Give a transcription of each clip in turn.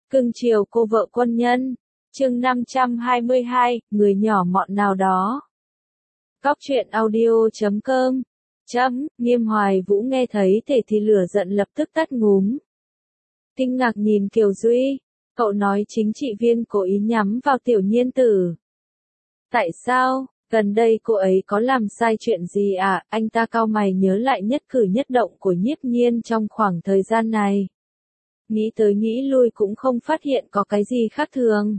Cưng chiều cô vợ quân nhân. Chương 522, người nhỏ mọn nào đó. Cóc truyện audio.com. Nghiêm Hoài Vũ nghe thấy thế thì lửa giận lập tức tắt ngúm. Kinh ngạc nhìn Kiều Duy, cậu nói chính trị viên cố ý nhắm vào Tiểu Nhiên Tử. Tại sao, gần đây cô ấy có làm sai chuyện gì à? Anh ta cau mày nhớ lại nhất cử nhất động của Nhiếp Nhiên trong khoảng thời gian này. Nghĩ tới nghĩ lui cũng không phát hiện có cái gì khác thường.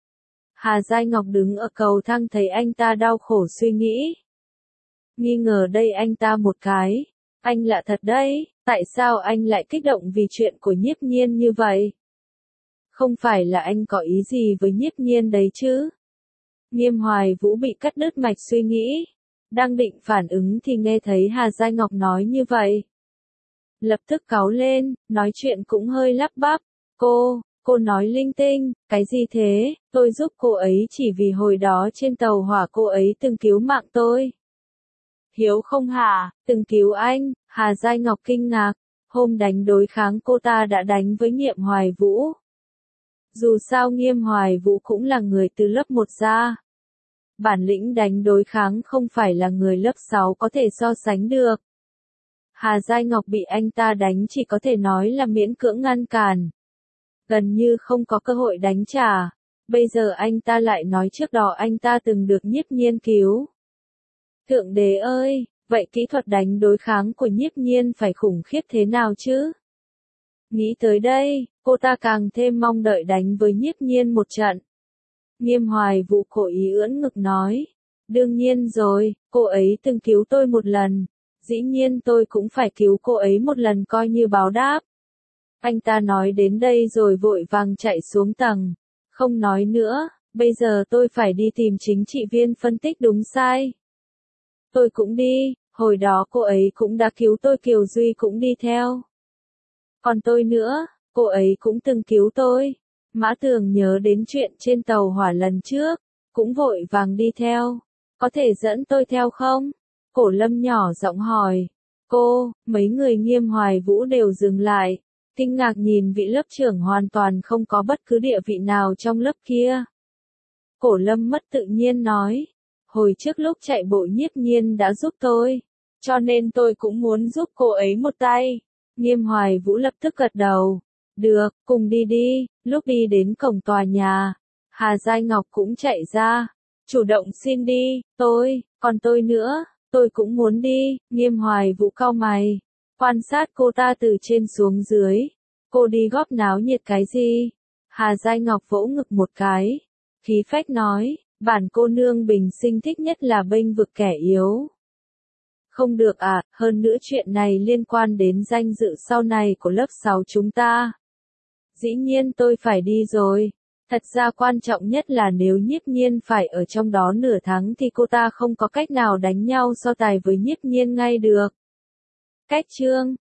Hà Giai Ngọc đứng ở cầu thang thấy anh ta đau khổ suy nghĩ. Nghi ngờ đây anh ta một cái. Anh lạ thật đấy, tại sao anh lại kích động vì chuyện của Nhiếp Nhiên như vậy? Không phải là anh có ý gì với Nhiếp Nhiên đấy chứ? Nghiêm Hoài Vũ bị cắt đứt mạch suy nghĩ. Đang định phản ứng thì nghe thấy Hà Giai Ngọc nói như vậy. Lập tức cáu lên, nói chuyện cũng hơi lắp bắp. Cô nói linh tinh, cái gì thế? Tôi giúp cô ấy chỉ vì hồi đó trên tàu hỏa cô ấy từng cứu mạng tôi. Hiếu không hả? Từng cứu anh? Hà Giai Ngọc kinh ngạc. Hôm đánh đối kháng cô ta đã đánh với Nghiêm Hoài Vũ. Dù sao Nghiêm Hoài Vũ cũng là người từ lớp 1 ra. Bản lĩnh đánh đối kháng không phải là người lớp 6 có thể so sánh được. Hà Giai Ngọc bị anh ta đánh chỉ có thể nói là miễn cưỡng ngăn cản. Gần như không có cơ hội đánh trả. Bây giờ anh ta lại nói trước đó anh ta từng được Nhiếp Nhiên cứu. Thượng đế ơi, vậy kỹ thuật đánh đối kháng của Nhiếp Nhiên phải khủng khiếp thế nào chứ? Nghĩ tới đây, cô ta càng thêm mong đợi đánh với Nhiếp Nhiên một trận. Nghiêm Hoài Vũ cố ý ưỡn ngực nói. Đương nhiên rồi, cô ấy từng cứu tôi một lần. Dĩ nhiên tôi cũng phải cứu cô ấy một lần coi như báo đáp. Anh ta nói đến đây rồi vội vàng chạy xuống tầng. Không nói nữa, bây giờ tôi phải đi tìm chính trị viên phân tích đúng sai. Tôi cũng đi, hồi đó cô ấy cũng đã cứu tôi, Kiều Duy cũng đi theo. Còn tôi nữa, cô ấy cũng từng cứu tôi. Mã Tường nhớ đến chuyện trên tàu hỏa lần trước, cũng vội vàng đi theo. Có thể dẫn tôi theo không? Cổ Lâm nhỏ giọng hỏi. Mấy người Nghiêm Hoài Vũ đều dừng lại. Kinh ngạc nhìn vị lớp trưởng hoàn toàn không có bất cứ địa vị nào trong lớp kia. Cổ Lâm mất tự nhiên nói. Hồi trước lúc chạy bộ Nhiếp Nhiên đã giúp tôi. Cho nên tôi cũng muốn giúp cô ấy một tay. Nghiêm Hoài Vũ lập tức gật đầu. Được, cùng đi đi. Lúc đi đến cổng tòa nhà, Hà Giai Ngọc cũng chạy ra. Chủ động xin đi, còn tôi nữa, tôi cũng muốn đi. Nghiêm Hoài Vũ cau mày. Quan sát cô ta từ trên xuống dưới. Cô đi góp náo nhiệt cái gì? Hà Giai Ngọc vỗ ngực một cái. Khí phách nói, bản cô nương bình sinh thích nhất là bênh vực kẻ yếu. Không được à, hơn nữa chuyện này liên quan đến danh dự sau này của lớp 6 chúng ta. Dĩ nhiên tôi phải đi rồi. Thật ra quan trọng nhất là nếu Nhiếp Nhiên phải ở trong đó nửa tháng thì cô ta không có cách nào đánh nhau so tài với Nhiếp Nhiên ngay được. Cách chương